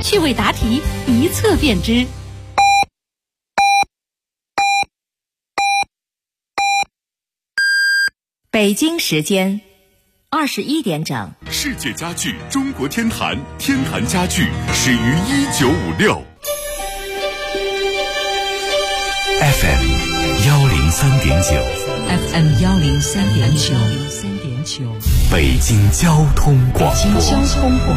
趣味答题一测便知。 北京时间21点整， 世界家具中国天坛，天坛家具始于1956。FM 103.9，FM 103.9， 北京交通广播， 北京交通广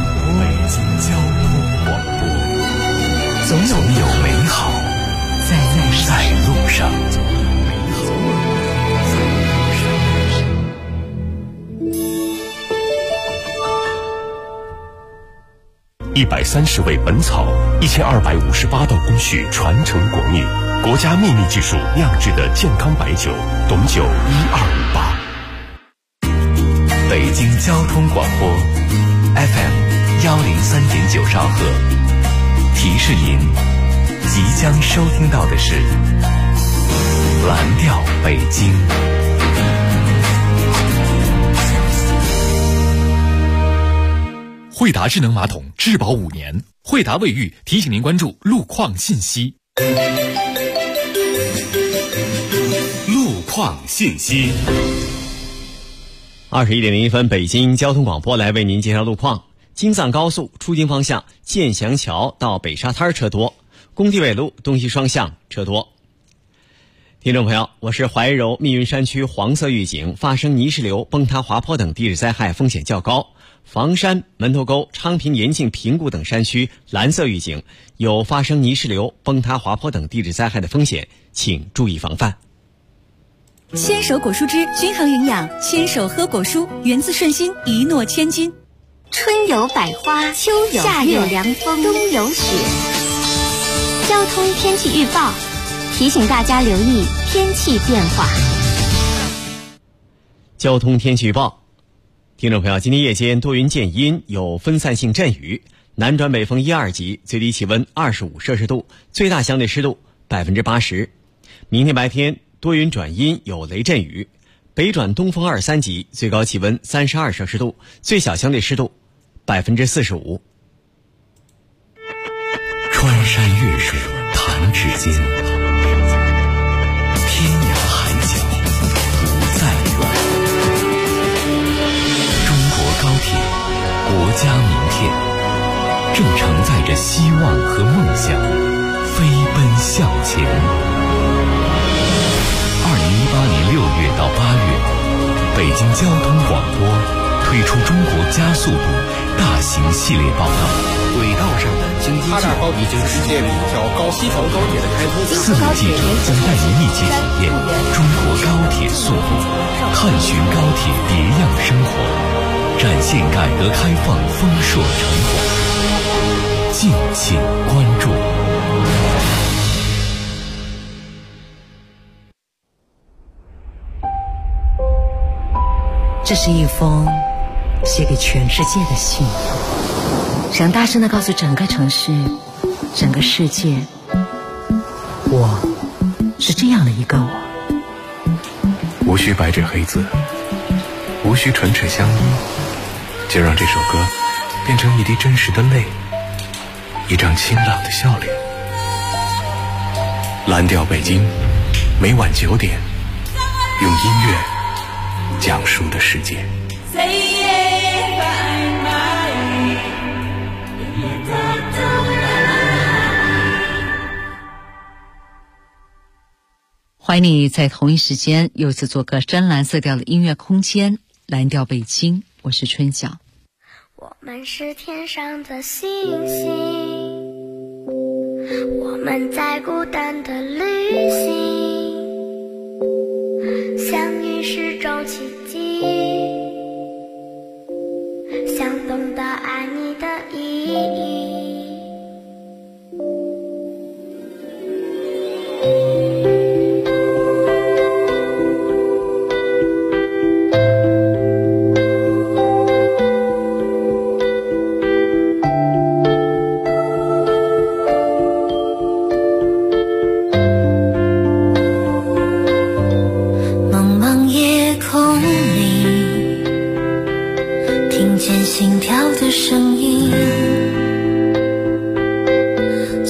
播， 总有美好在路上。130味本草，1258道工序传承国秘，国家秘密技术酿制的健康白酒，董酒1258。北京交通广播 FM 103.9兆赫，提示您即将收听到的是蓝调北京。 惠达智能马桶质保5年，惠达卫浴提醒您关注路况信息。 路况信息。 21点01分，北京交通广播来为您介绍路况。京藏高速出京方向建祥桥到北沙滩车多，工地纬路东西双向车多。听众朋友，我是怀柔密云山区黄色预警，发生泥石流、崩塌滑坡等地质灾害风险较高。房山、门头沟、昌平、延庆、平谷等山区蓝色预警，有发生泥石流、崩塌滑坡等地质灾害的风险，请注意防范。 牵手果蔬汁均衡营养，牵手喝果蔬，源自顺心，一诺千金。 春有百花，秋有夏有凉风，冬有雪。交通天气预报提醒大家留意天气变化。 交通天气预报，听众朋友，今天夜间多云见阴，有分散性阵雨，南转北风1、2级，最低气温25摄氏度，最大相对湿度80%。明天白天多云转阴，有雷阵雨，北转东风2、3级，最高气温32摄氏度，最小相对湿度45%。 穿山越水弹指间，天涯海角不再远。中国高铁，国家名片，正承载着希望和梦想，飞奔向前。2018年6月到8月，北京交通广播推出中国加速度大型系列报道。 轨道上的经济计划已经实现了一条西条高铁的开通。 4名记者将带您一起体验中国高铁速度，探寻高铁别样生活，展现改革开放丰硕成果。敬请关注。 这是一封写给全世界的信，想大声地告诉整个城市、整个世界，我是这样的一个我。 无需白纸黑字，无需唇齿相依，就让这首歌变成一滴真实的泪，一张清朗的笑脸。蓝调北京，每晚9点，用音乐讲述的世界。 欢迎你在同一时间又一次做个深蓝色调的音乐空间，蓝调北京，我是春晓。 我们是天上的星星，我们在孤单的旅行，相遇是种奇迹，想懂得爱你的意义。 茫茫夜空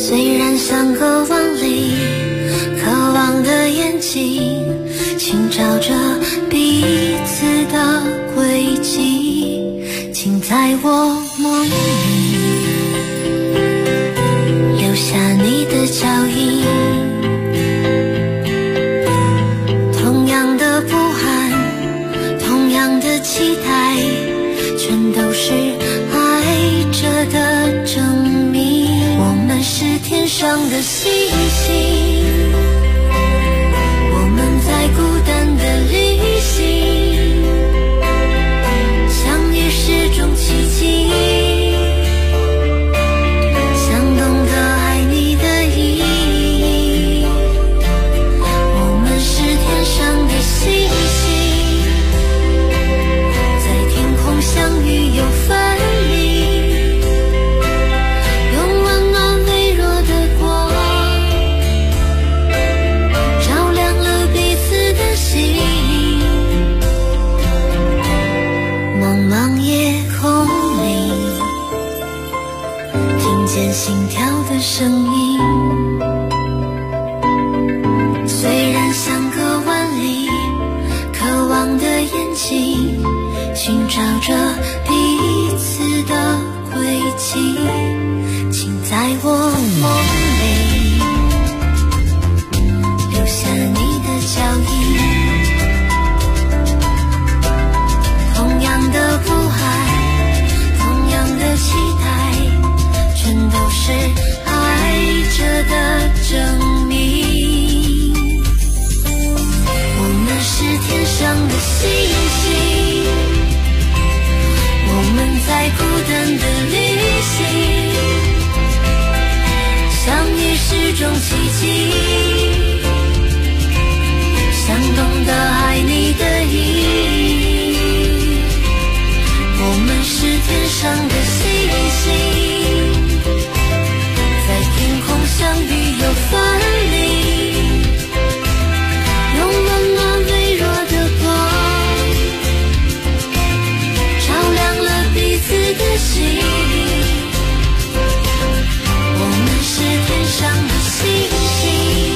虽然相隔万里，渴望的眼睛寻找着彼此的轨迹，请在我梦里留下你的脚印。同样的不安，同样的期待，全都是爱着的证明。我们是天上的星星，我们在孤单的旅行，相遇是种奇迹，想懂得爱你的意义。我们是天上的星星，在天空相遇又分离，用温暖微弱的光照亮了彼此的心。茫茫夜空里，听见心跳的声音。虽然相隔万里，渴望的眼睛寻找着彼此的轨迹，请在我梦里留下你的脚印。同样的不安，同样的期待，全都是爱着的证明。我们是天上的星星，我们在孤单的旅行，相遇是种奇迹，想懂得爱你的意义。我们是天上的星星，在天空相遇又分离，用温暖微弱的光照亮了彼此的心。我们是天上的星星，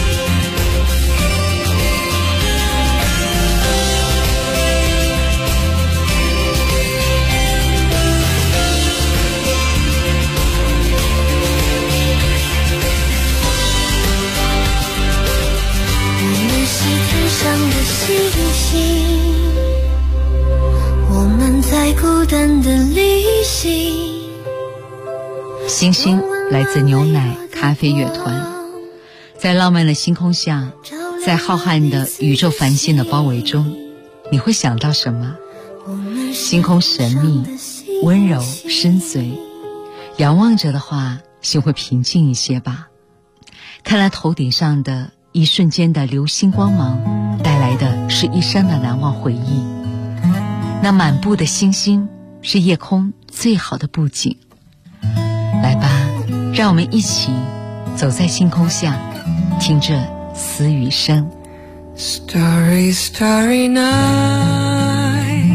上的星星，我们在孤单的旅行。 星星来自牛奶咖啡乐团，在浪漫的星空下，在浩瀚的宇宙繁星的包围中，你会想到什么？星空神秘、温柔、深邃，仰望着的话，心会平静一些吧。看来头顶上的一瞬间的流星光芒，带来的是一生的难忘回忆。那满布的星星，是夜空最好的布景。来吧，让我们一起走在星空下，听着私语声。 Starry, starry night,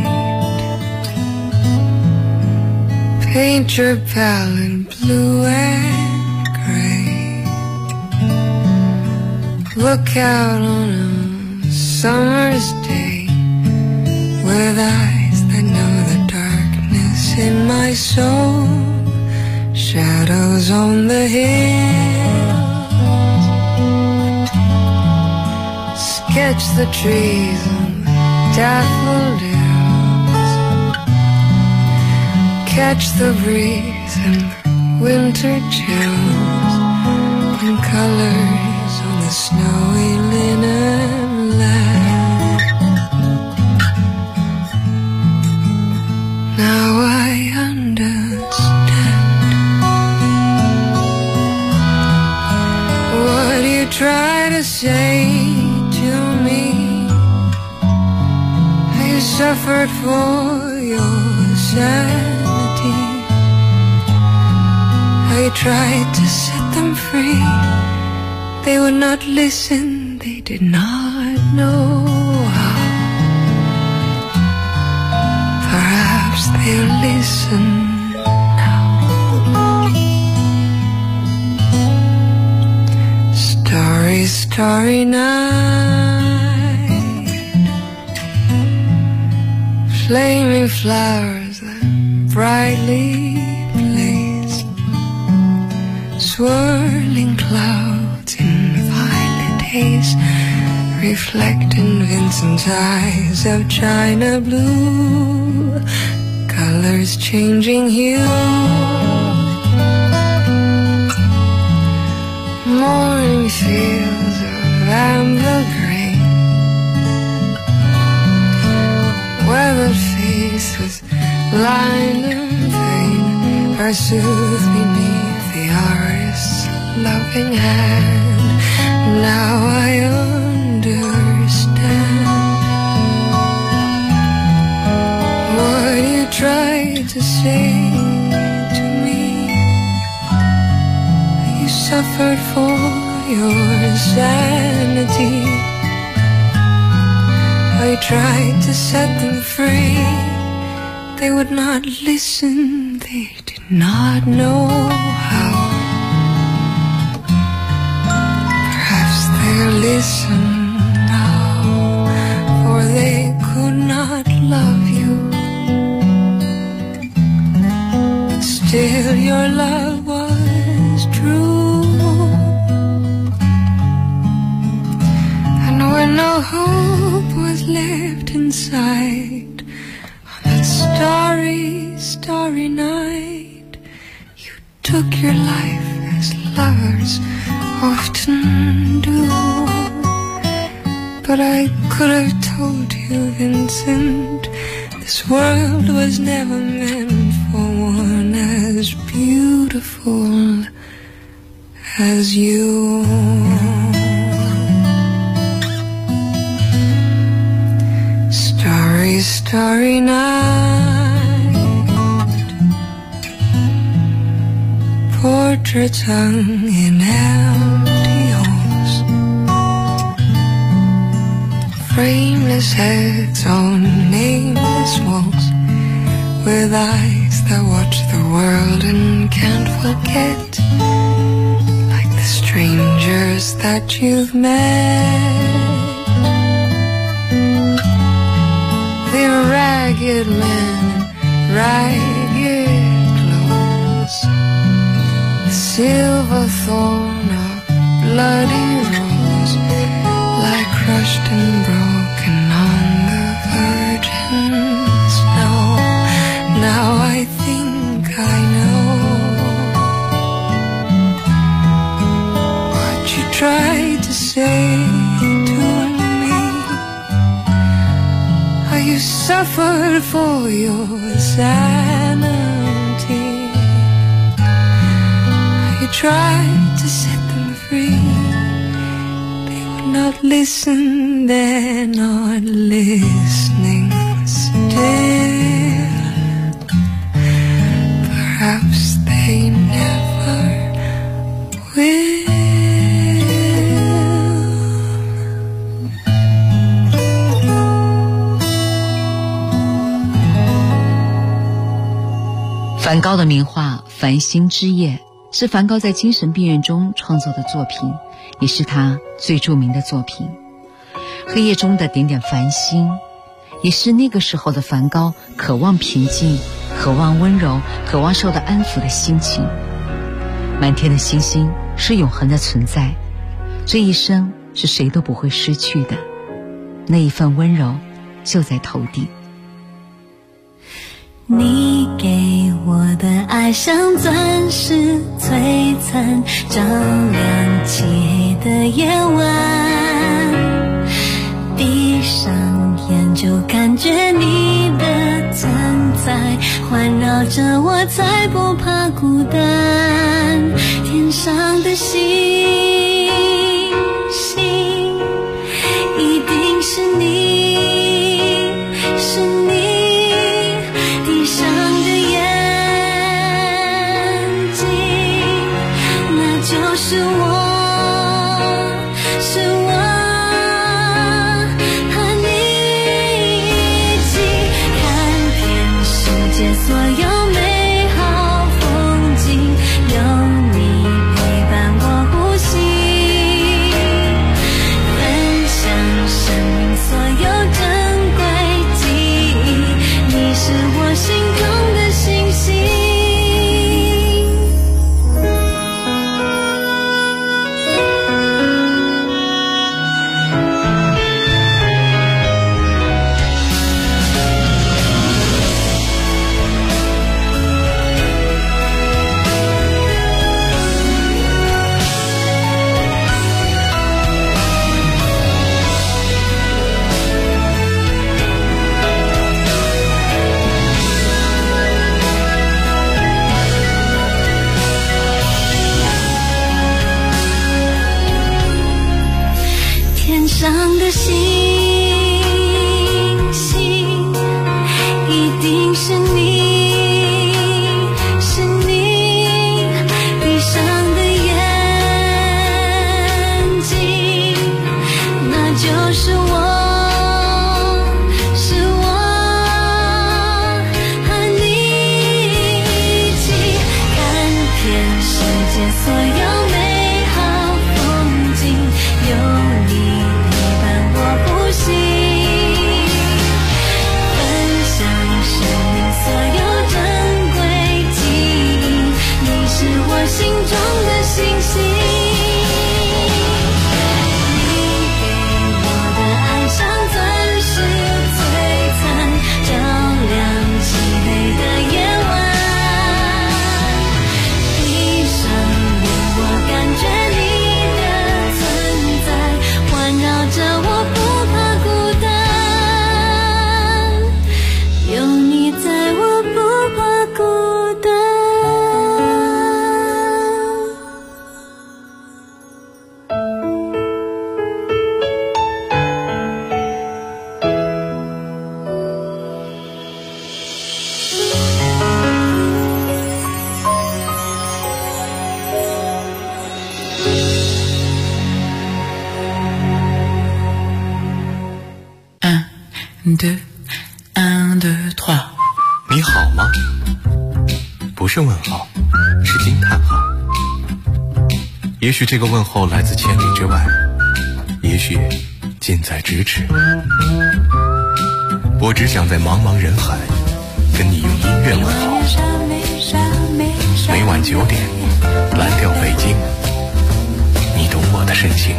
paint your palette blue and gray, look out on a summer's day with eyes that know the darkness in my soul, shadows on the hills, sketch the trees and daffodils, catch the breeze and the winter chills, and colors on the snowy linen land. Now I understand what you try to say to me. I suffered for your sanity. I tried to set them free. They would not listen, they did not know how. Perhaps they'll listen now. starry night, flaming flowers that brightly blaze, swirling clouds in violet haze, reflect in Vincent's eyes of china blue, colors changing hue. Morning fields of amber grain, weathered face with line and vein, are soothed beneath the artist's loving hand. Now I understand what you tried to say to me. You suffered for your sanity. I tried to set them free. They would not listen, they did not know how. Perhaps they'll listen now, for they could not love you. Still your love was true, and when no hope was left inside, on that starry, starry night, you took your life as lovers often do. But I could have told you, Vincent, this world was never meant for one as beautiful as you. Starry, starry night, portraits hung in empty halls, frameless heads on nameless walls, with eyes that watch the world and can't forget, like the strangers that you've met. The ragged men in ragged clothes, the silver thorn of bloody rose, lie crushed and broken on the virgin snow. Now I think I know what you tried to say to me. How you suffered for your sanity. How you tried to set them free. They would not listen, they're not listening still. Perhaps they never will. 梵高的名画《繁星之夜》是梵高在精神病院中创作的作品，也是他最著名的作品。黑夜中的点点繁星，也是那个时候的梵高渴望平静、渴望温柔、渴望受到安抚的心情。满天的星星是永恒的存在，这一生是谁都不会失去的，那一份温柔就在头顶。 你给我的爱像钻石璀璨，照亮漆黑的夜晚，闭上眼就感觉你的存在环绕着我，才不怕孤单。天上的星星一定是你，是你地上的眼睛，那就是我，是我和你一起看遍世界所有美好风景，有你陪伴我呼吸， 的星星，一定是你，是你闭上的眼睛，那就是我。所有美好风景，有你陪伴我呼吸，分享生命所有珍贵记忆，你是我心中的星星，你给我的爱像钻石璀璨，照亮漆黑的夜晚。 你好吗？不是问号，是惊叹号。也许这个问候来自千里之外，也许近在咫尺。我只想在茫茫人海跟你用音乐问候。每晚9点，蓝调北京，你懂我的深情。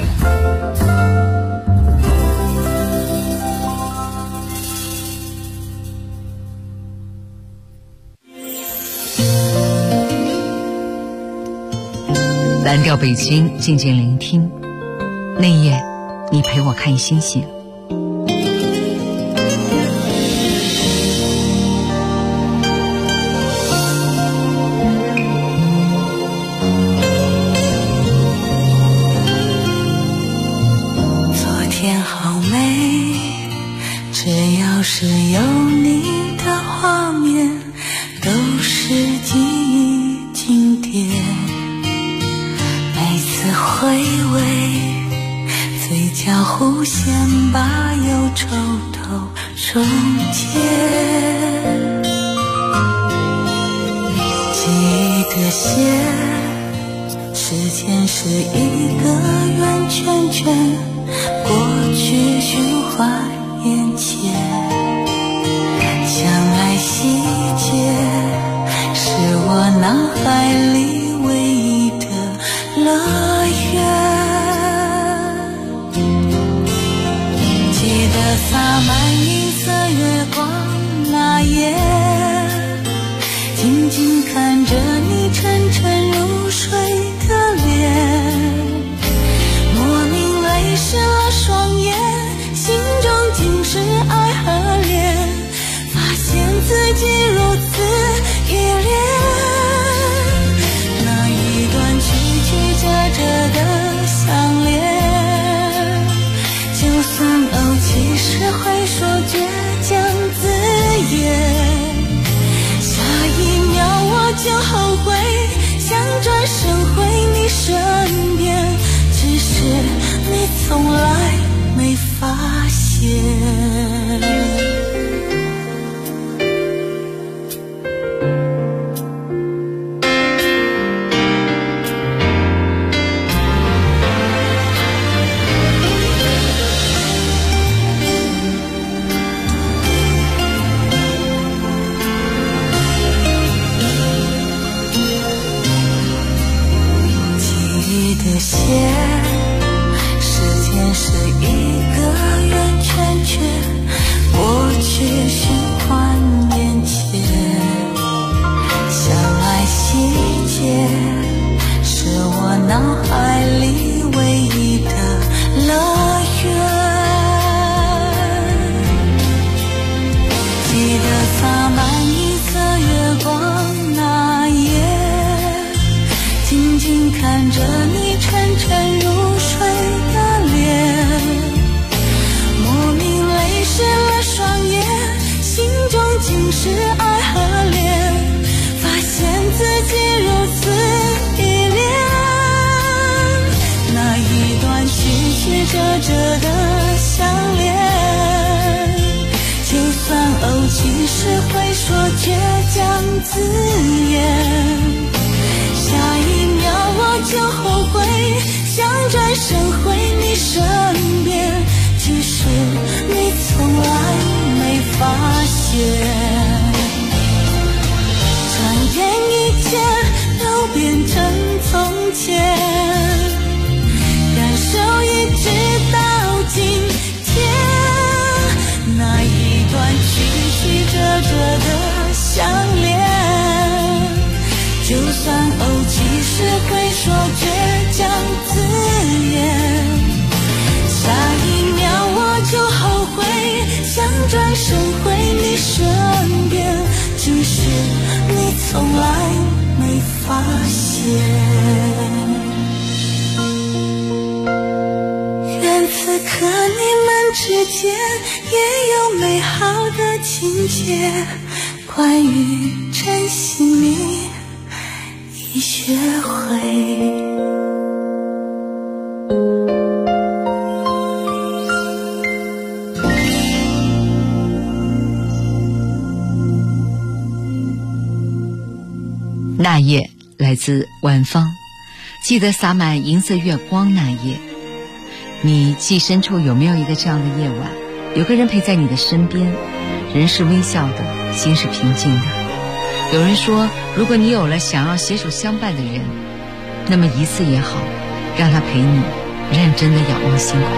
蓝调北京，静静聆听。那夜，你陪我看星星。 昨天好美，只要是有你的画面，都是记忆经典。每次回味，嘴角弧线把忧愁都溶解。记忆的线，时间是一个圆圈圈，过去循环眼前。相爱细节，是我脑海里唯一的乐园。记得洒满银色月光那夜，静静看着你沉沉入睡的脸，莫名泪湿了双眼，心中尽是爱和恋，发现自己如此依恋。那一段曲曲折折的相恋，就算其实会说倔强字眼，下一秒我就后悔，想转身回你身边，只是你从来没发现。的线，时间是一个圆圈圈，过去循环眼前。相爱细节，是我脑海里唯一的乐园。记得洒满银色月光那夜，静静看着你沉沉入睡的脸， 折折的相恋，就算怄气时会说倔强字眼，下一秒我就后悔，想转身回你身边，只是你从来没发现。转眼一切都变成从前，感受一直到今天，那一段曲曲折折的相恋，就算怄气时会说倔强字眼，下一秒我就后悔，想转身回你身边，只是你从来没发现。愿此刻你们之间也有美好的情节，关于珍惜你已学会。 那夜来自晚芳，记得洒满银色月光那夜。你记忆深处有没有一个这样的夜晚，有个人陪在你的身边，人是微笑的，心是平静的。有人说，如果你有了想要携手相伴的人，那么一次也好，让他陪你认真的仰望星空。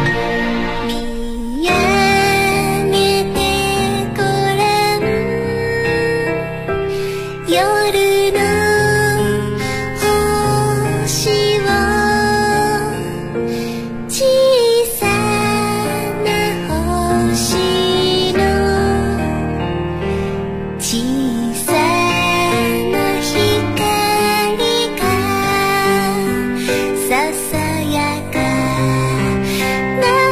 ささやかな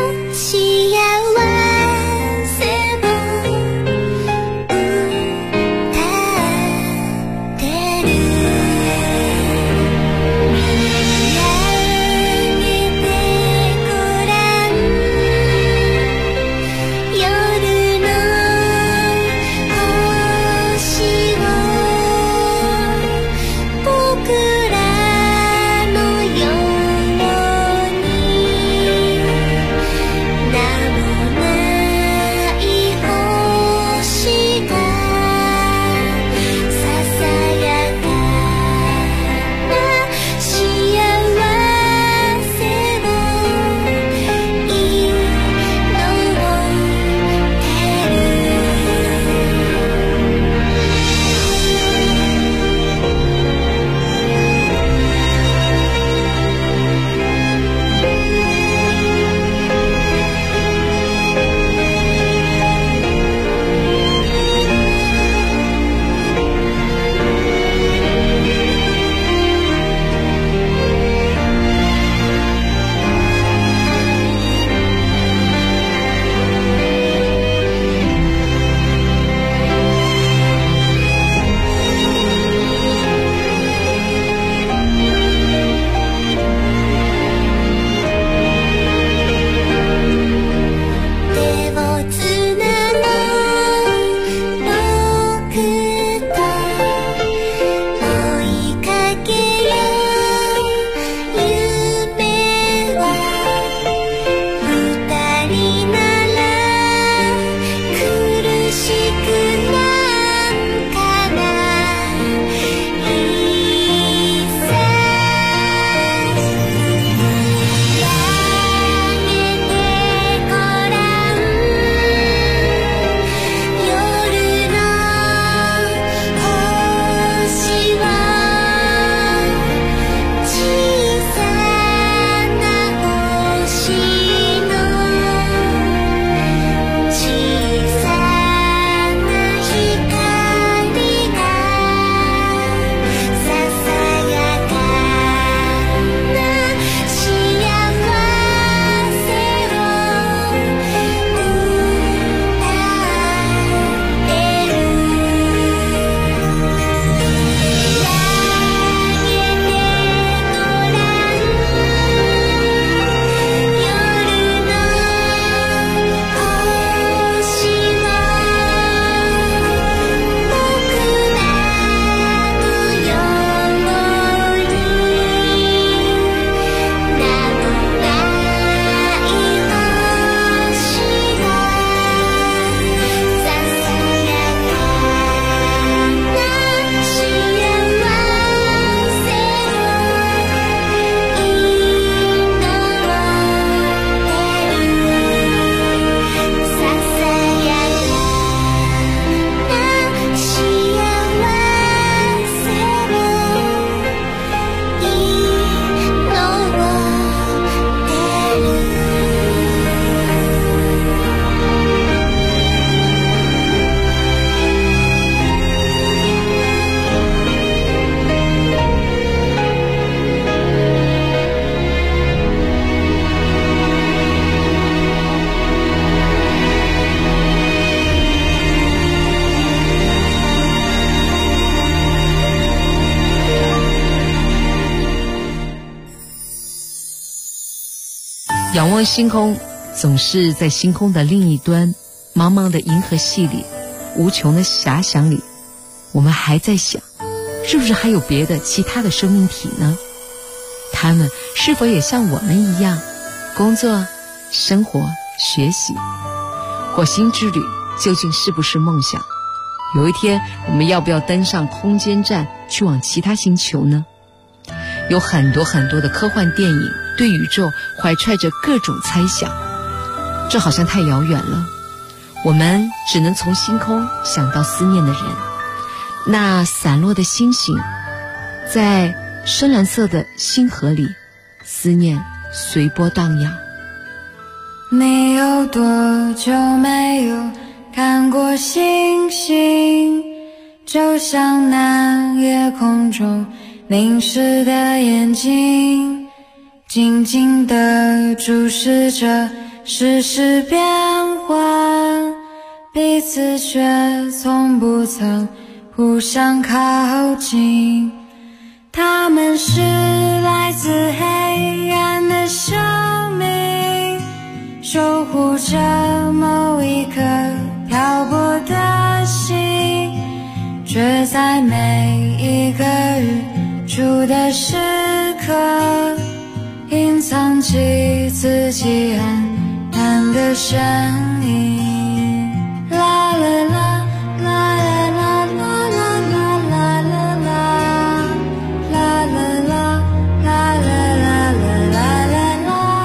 仰望星空，总是在星空的另一端，茫茫的银河系里，无穷的遐想里，我们还在想，是不是还有别的其他的生命体呢？他们是否也像我们一样工作、生活、学习？火星之旅究竟是不是梦想？有一天我们要不要登上空间站去往其他星球呢？有很多很多的科幻电影对宇宙怀揣着各种猜想，这好像太遥远了，我们只能从星空想到思念的人，那散落的星星，在深蓝色的星河里，思念随波荡漾。 你有多久没有看过星星？就像那夜空中凝视的眼睛，静静地注视着世事变幻，彼此却从不曾互相靠近。他们是来自黑暗的生命，守护着某一颗漂泊的心，却在每一个日出的时刻隐藏起自己暗淡的身影。啦啦啦啦啦啦啦啦啦啦啦啦啦啦啦啦啦啦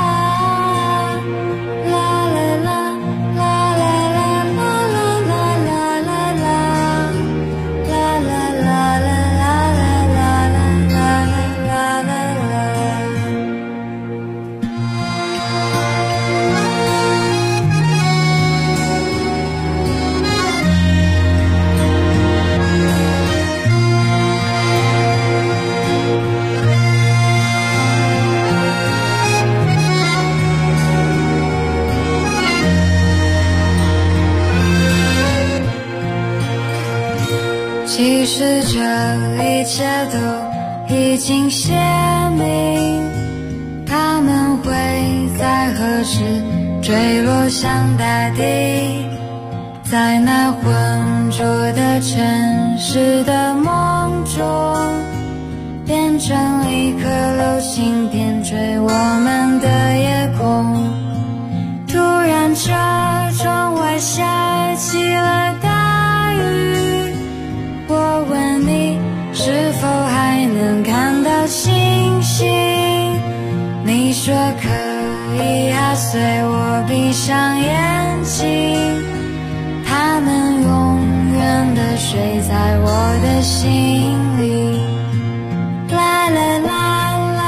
其实这一切都已经写明，他们会在何时坠落向大地，在那浑浊的城市的梦中，变成一颗流星点缀我们的夜空。突然这窗外下起了大雨，我问你是否还能看到星星，你说可以啊，随我闭上眼睛，它们永远地睡在我的心里。啦啦啦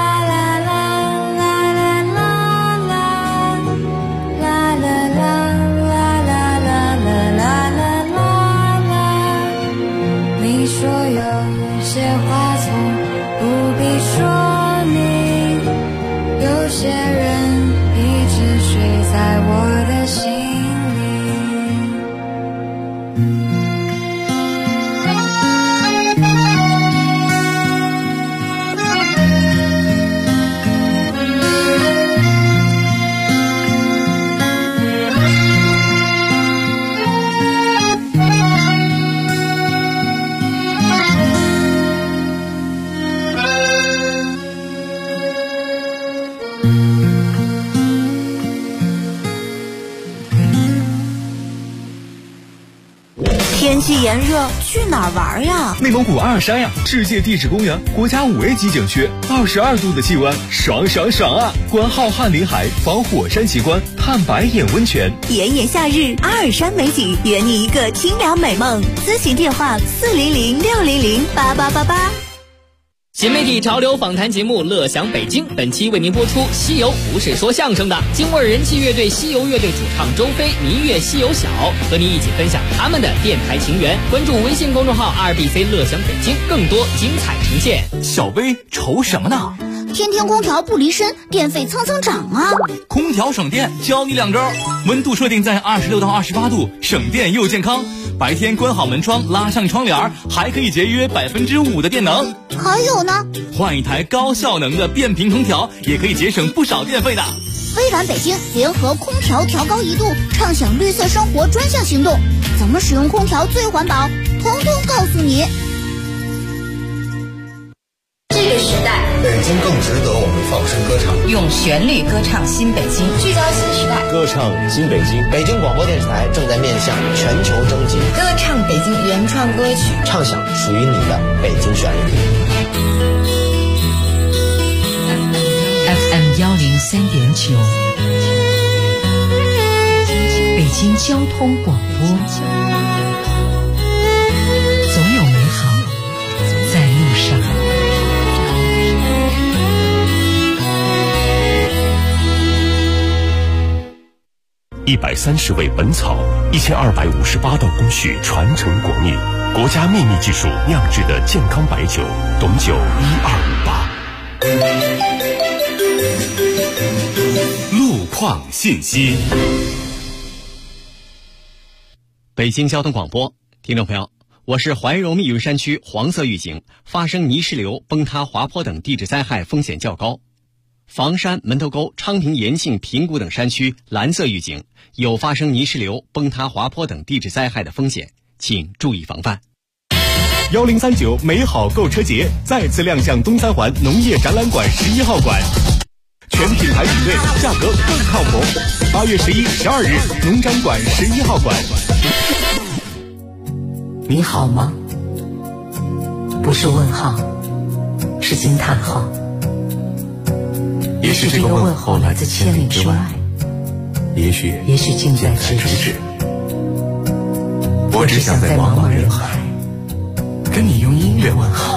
说有些话从不必说明，有些人一直睡在我的心天气炎热，去哪儿玩呀？ 内蒙古阿尔山呀，世界地质公园，国家5A 级景区，22度的气温，爽爽爽啊！观浩瀚林海，访火山奇观，探白眼温泉。 炎炎夏日，阿尔山美景，圆你一个清凉美梦。咨询电话400-600-8888。 新媒体潮流访谈节目《乐享北京》，本期为您播出西游不是说相声的，京味人气乐队西游乐队主唱周飞迷乐西游小，和您一起分享他们的电台情缘。关注微信公众号2BC 乐享北京，更多精彩呈现。 小飞愁什么呢？ 天天空调不离身，电费蹭蹭涨啊！ 空调省电，教你2招：温度设定在26到28度，省电又健康； 白天关好门窗，拉上窗帘，还可以节约5%的电能。 还有呢， 换一台高效能的变频空调，也可以节省不少电费的。 微软北京联合空调调高1度，畅享绿色生活专项行动，怎么使用空调最环保，统统告诉你。 这个时代， 北京更值得我们放声歌唱， 用旋律歌唱新北京， 聚焦新时代， 歌唱新北京。北京广播电视台正在面向全球征集， 歌唱北京原创歌曲， 唱响属于你的北京旋律。 FM 103.9，北京交通广播，总有美好在路上。 130味本草，1258道工序传承国秘，国家秘密技术酿制的健康白酒，董酒1258。路况信息。 北京交通广播，听众朋友，我是怀柔密云山区黄色预警，发生泥石流、崩塌、滑坡等地质灾害风险较高。房山、门头沟、昌平、延庆、平谷等山区蓝色预警，有发生泥石流、崩塌、滑坡等地质灾害的风险，请注意防范。 1039美好购车节再次亮相东三环农业展览馆11号馆，全品牌比对，价格更靠谱。8月11、12日，农展馆11号馆。 你好吗？不是问号，是惊叹号。 也许这个问候来自千里之外，也许近在咫尺。我只想在茫茫人海跟你用音乐问好。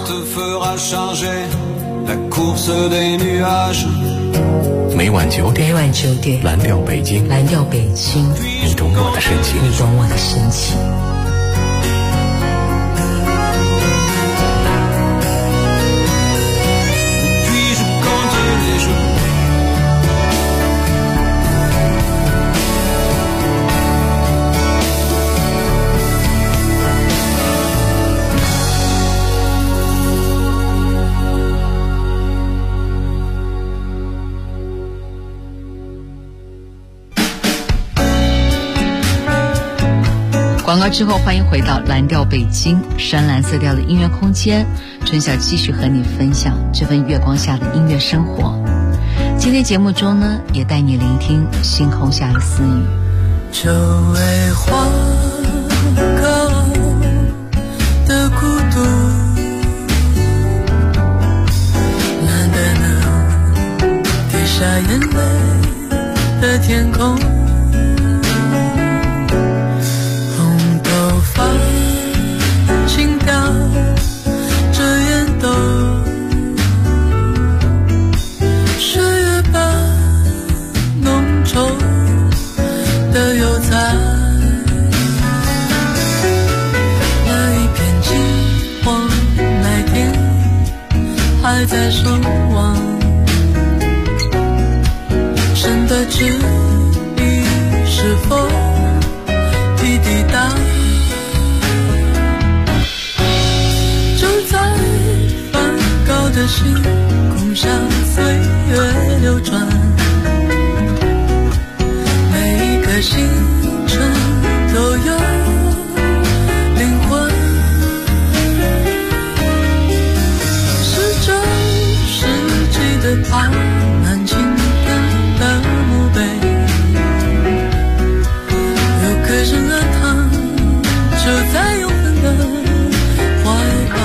每晚9点，蓝调北京，你懂我的深情。 广告之后，欢迎回到蓝调北京，深蓝色调的音乐空间。春晓继续和你分享这份月光下的音乐生活。今天节目中呢，也带你聆听星空下的私语。 这为花高的孤独，难得能滴下眼泪的天空。轻飘着烟斗，岁月般浓稠的油彩，那一片金黄麦田还在守望，神的旨意是否已抵达？的星空像岁月流转，每一个星辰都有灵魂，是这世纪的爬满青天的墓碑，有个人啊，他就在永恒的怀抱。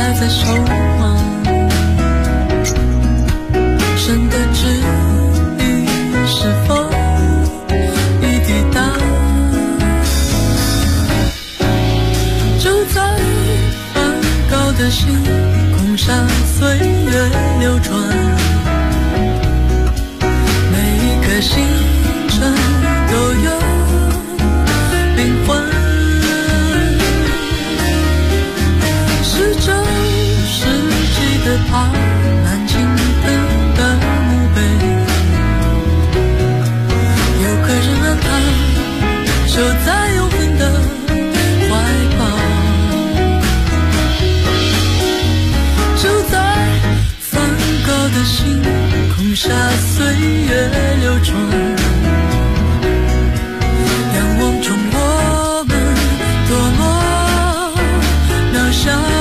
还在守望，神的旨意是否已抵达？就在梵高的星空下，岁月流转，每一个星辰都有灵魂。19世纪的帕兰金灯的墓碑，有个人安他守在永恒的怀抱。就在梵高的星空下，岁月流转，仰望中我们多么渺小。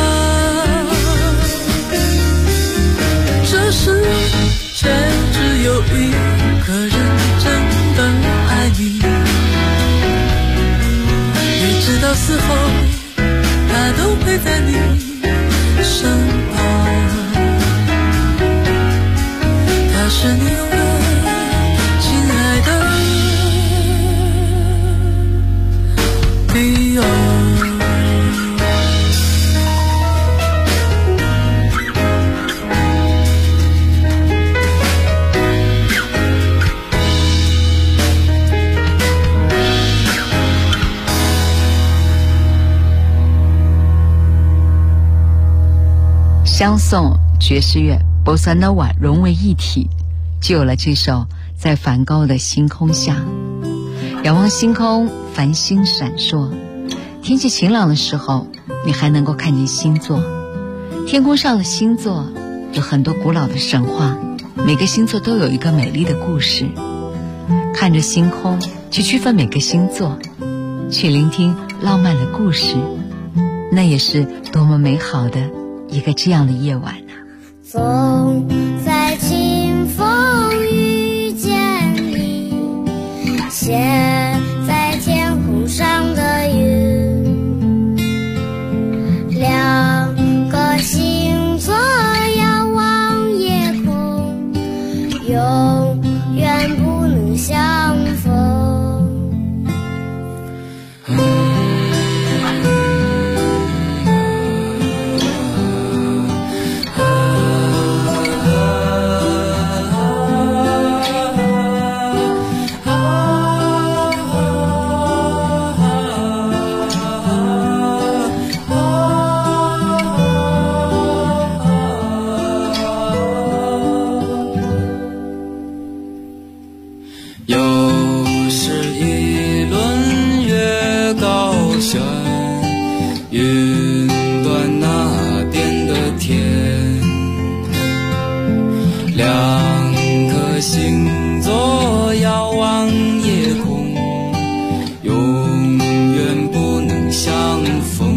这世界只有一个人真的爱你，也知道死后他都陪在你身旁，他是你永远亲爱的理由。 相送爵士乐 Bossa Nova 融为一体，就有了这首在梵高的星空下。仰望星空，繁星闪烁，天气晴朗的时候，你还能够看见星座。天空上的星座有很多古老的神话，每个星座都有一个美丽的故事。看着星空，去区分每个星座，去聆听浪漫的故事，那也是多么美好的一个这样的夜晚啊。 总在清风遇见你，写在天空上的云，两个星座遥望夜空，永远不能相逢。 云端那边的天，两颗星座遥望夜空，永远不能相逢。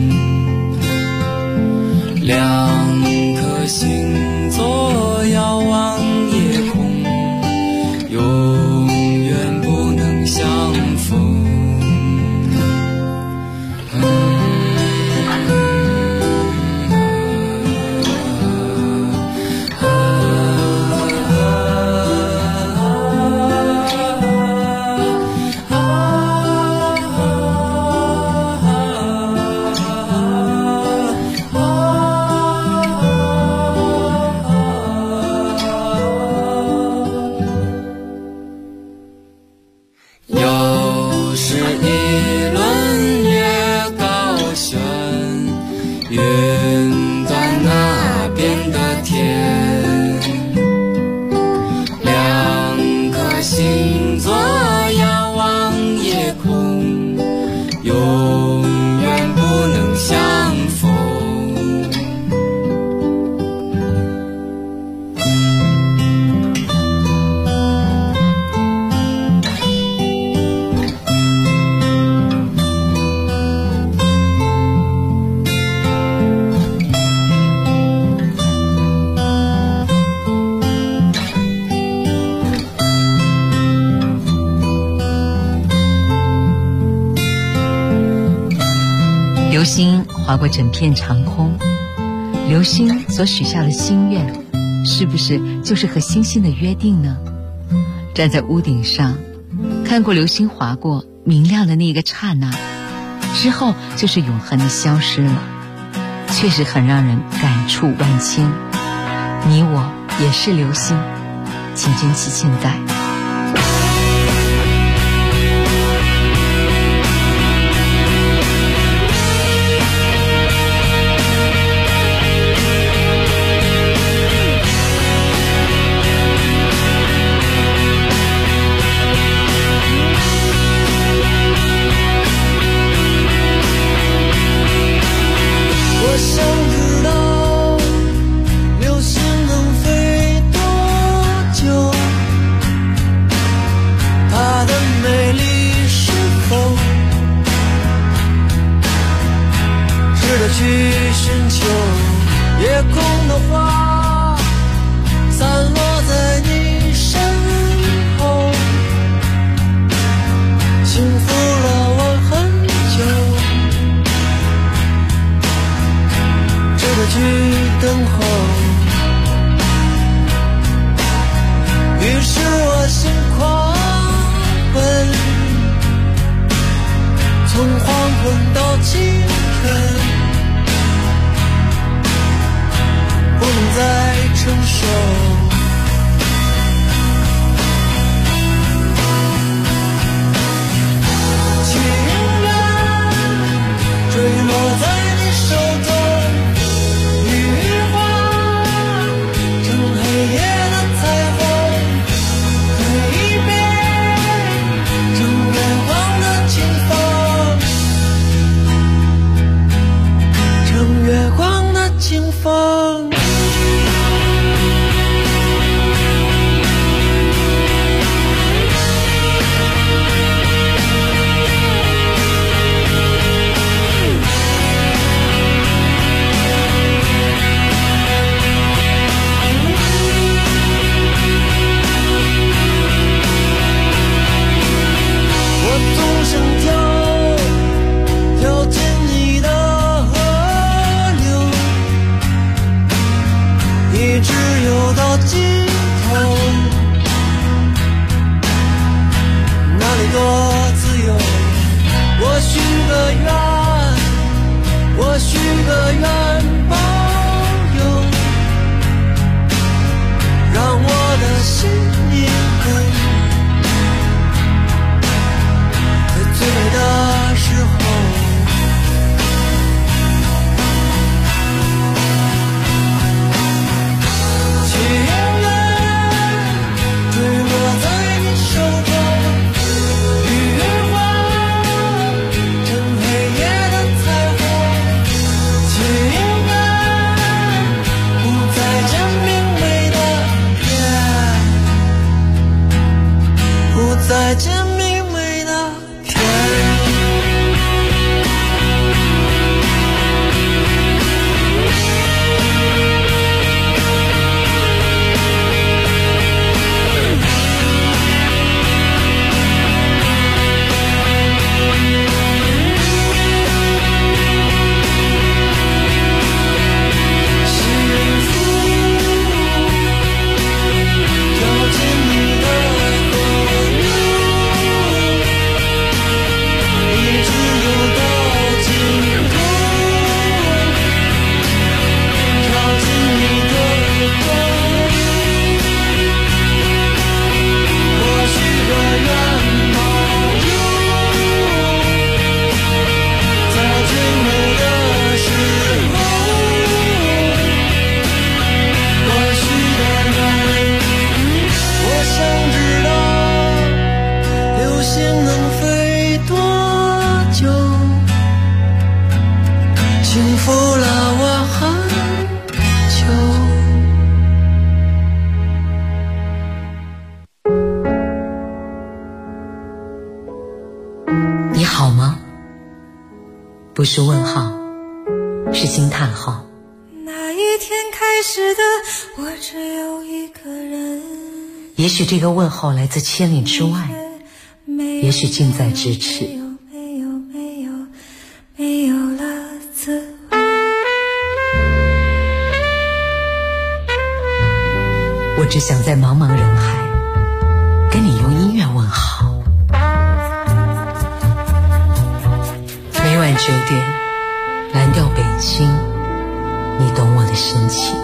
两颗星座遥望夜空，永远不能相逢。云端那边的天，两颗星座遥望夜空，永远不能相逢。 流星划过整片长空， 流星所许下的心愿，是不是就是和星星的约定呢？站在屋顶上，看过流星划过明亮的那一个刹那，之后就是永恒的消失了，确实很让人感触万千。你我也是流星，请珍惜现在。 去寻求夜空的花，散落在你身后，幸福了我很久，值得去等候。于是我心狂奔，从黄昏到清晨，不能再承受，情人坠落在你手中，雨花成黑夜的彩虹，蜕变成月光的清风，成月光的清风。跳进你的河流，一直游到尽头，那里多自由。我许个愿，我许个愿，保佑，让我的心灵在最美的时候，再见明媚的天。 你好吗？不是问号，是惊叹号。 那一天开始的，我只有一个人。 也许这个问候来自千里之外，也许近在咫尺。 没有了滋味。 只想在茫茫人海跟你用音乐问好。每晚9点，蓝调北京，你懂我的深情。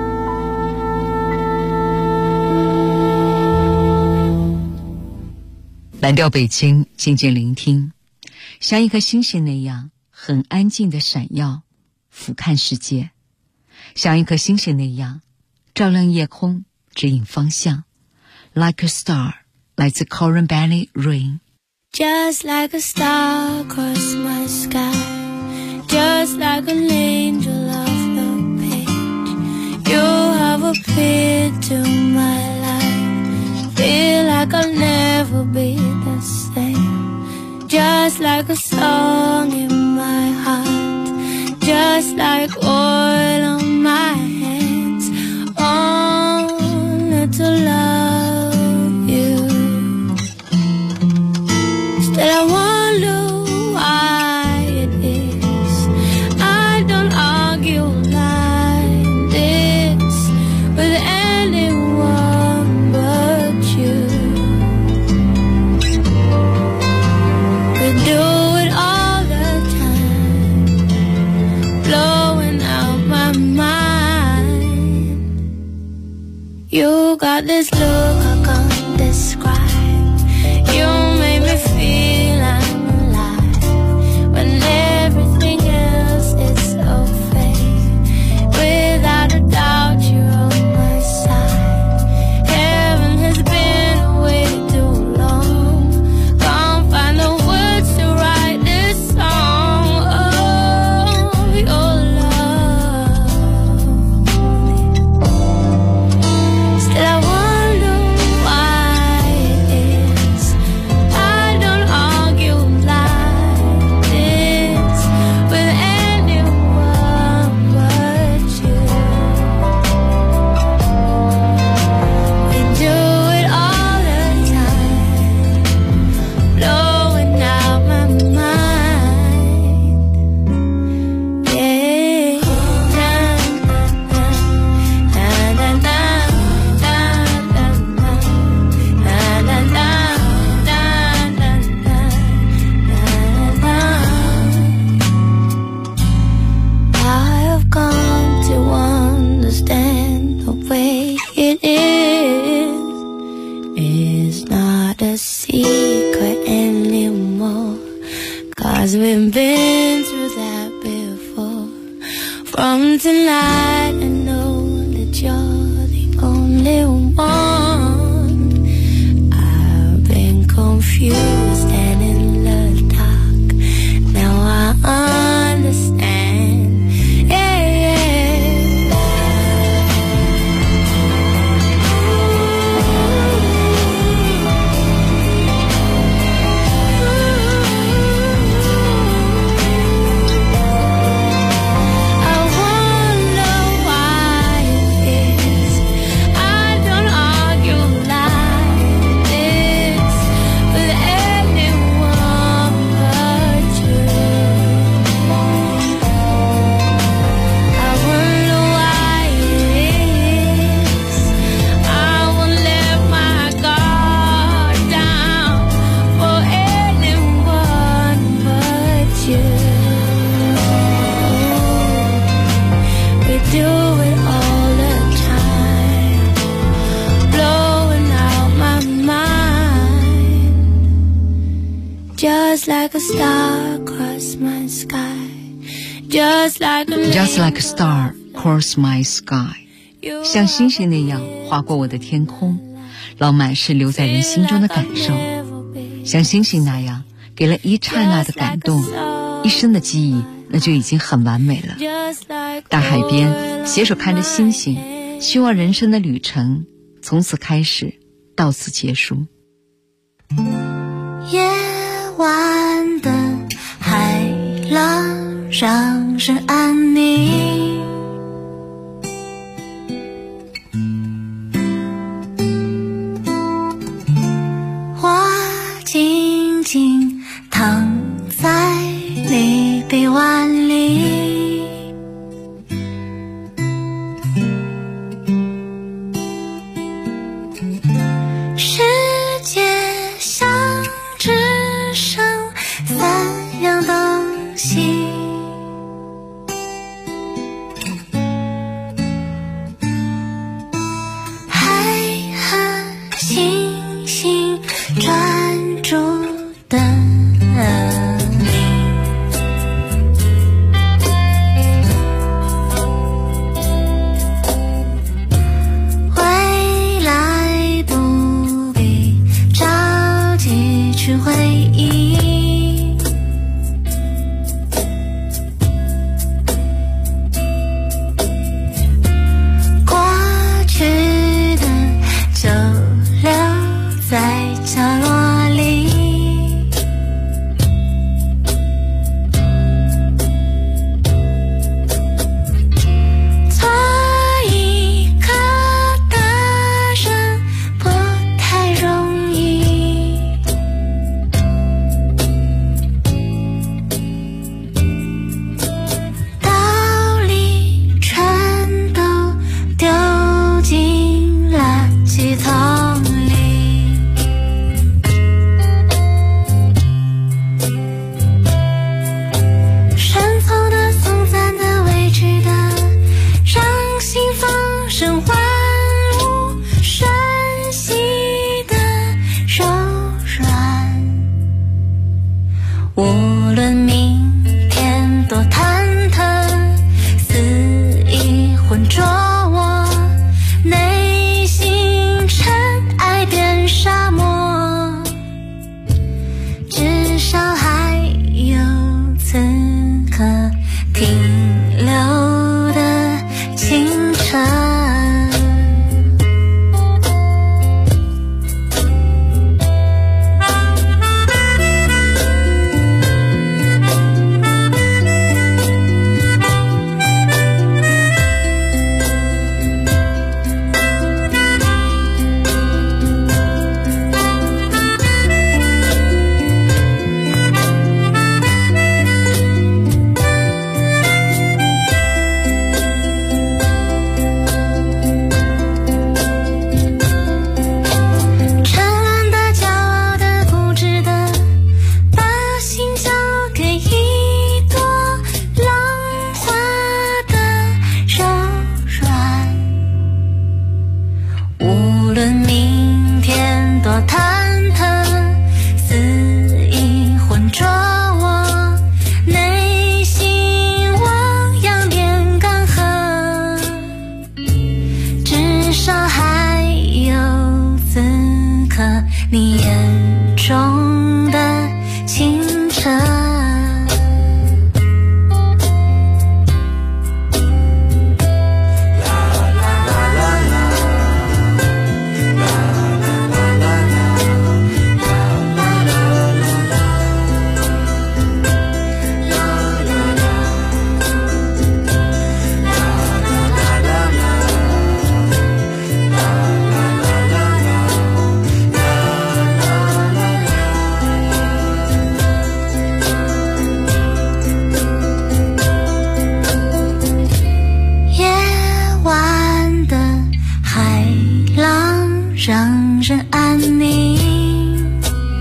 蓝调北京，静静聆听，像一颗星星那样很安静的闪耀，俯瞰世界；像一颗星星那样照亮夜空，指引方向。Like a star， 来自 Corin Bailey Rain。Just like a star across my sky, just like an angel off the page, you have appeared to my life. Feel like I'll never be the same. Just like a song in my heart, just like oil on my hands. Only to love you. Still I wonder why it is I don't argue like this with anyone but you. We do it all the time, blowing out my mind. You got this look I can't describe. You make me feel I'm alive when everything else is so fake. Without a doubt you're on my side. Heaven has been away too long. Can't find the words to write this song. Oh, your love. Still I wonder why it is I don't argue like this with anyone but you. We do it all the time, blowing out my mind. Yeah. I have come to understand the way it is not a secret anymore, 'cause we've been through that before. From tonight I know that you're the only one. I've been confused and in the dark, now I understand. Yeah, yeah. I wonder why it is I don't argue like this with anyone but you. I wonder why it is I won't let my guard down for anyone but you. We do it all the time, blowing out my mind. Just like a star across my sky, just like a star across my sky， 像星星那样划过我的天空，浪漫是留在人心中的感受，像星星那样给了一刹那的感动，一生的记忆，那就已经很完美了。大海边携手看着星星，希望人生的旅程从此开始，到此结束。 夜晚的海浪让人安宁，我静静躺在离别湾里， 你眼中的清澈。让人安宁，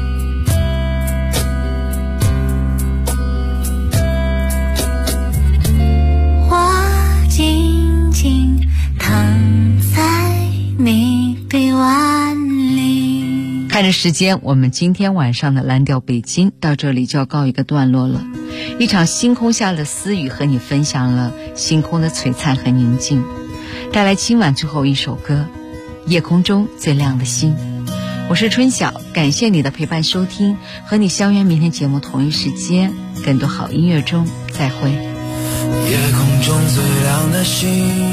我静静躺在你臂弯里。 看着时间，我们今天晚上的蓝调北京到这里就要告一个段落了。一场星空下的私语和你分享了星空的璀璨和宁静，带来今晚最后一首歌，夜空中最亮的星。我是春晓，感谢你的陪伴收听，和你相约明天节目同一时间，更多好音乐中再会。 夜空中最亮的星，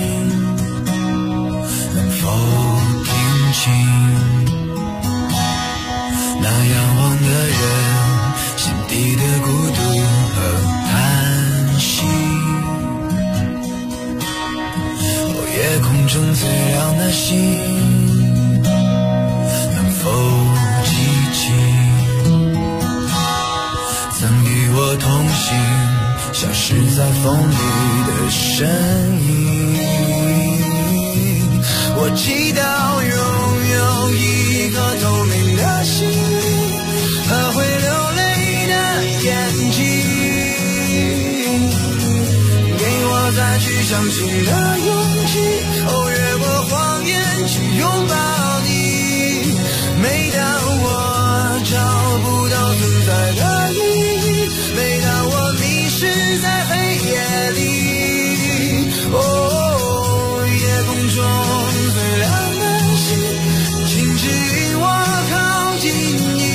能否听清那仰望的人心底的孤独和叹息？夜空中最亮的星，能否记起曾与我同行消失在风里的身影？我祈祷拥有一颗透明的心和会流泪的眼睛，给我再去相信的勇气，越过谎言去拥抱你。每当我找不到存在的意义，每当我迷失在黑夜里，夜空中最亮的星，请指引我靠近你。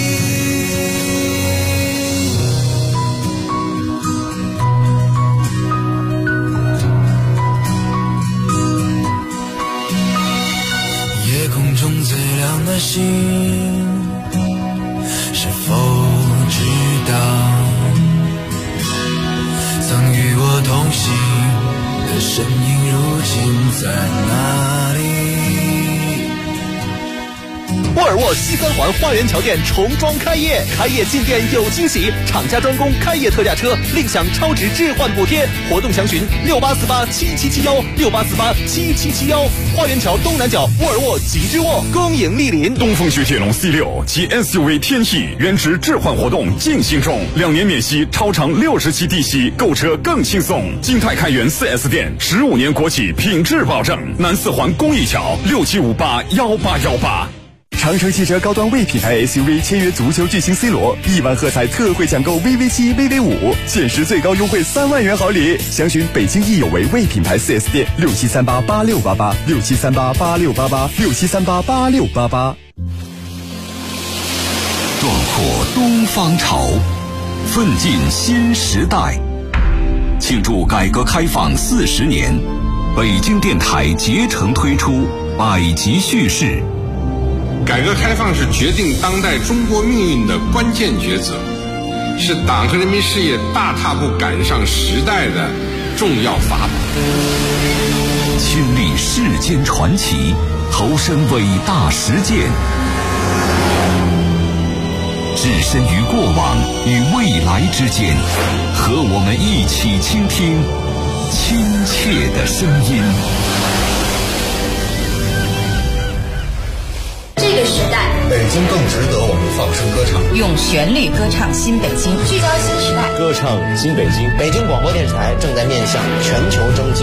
夜空中最亮的星，是否知道曾与我同行的身影如今在哪里？ 沃尔沃西三环花园桥店重装开业，开业进店有惊喜，厂家专供开业特价车，另享超值置换补贴。活动详询68487771，68487771。花园桥东南角沃尔沃极致沃，恭迎莅临。 东风雪铁龙 C6 及 SUV 天翼原值置换活动进行中，2年免息，超长60期低息，购车更轻松。金泰开元 4S 店，15年国企品质保证。南四环公益桥67581818。 长城汽车高端 V 品牌 SUV 签约足球巨星 C 罗，1万喝彩特惠抢购 VV7、VV5，限时最高优惠3万元好礼。详询北京易有为 V 品牌 4S 店，67388688，67388688，67388688。 壮阔东方潮，奋进新时代。庆祝改革开放40年，北京电台竭诚推出百集叙事。 改革开放是决定当代中国命运的关键抉择，是党和人民事业大踏步赶上时代的重要法宝。 亲历世间传奇，投身伟大实践，置身于过往与未来之间，和我们一起倾听亲切的声音。 这个时代， 北京更值得我们放声歌唱， 用旋律歌唱新北京， 聚焦新时代， 歌唱新北京。北京广播电视台正在面向全球征集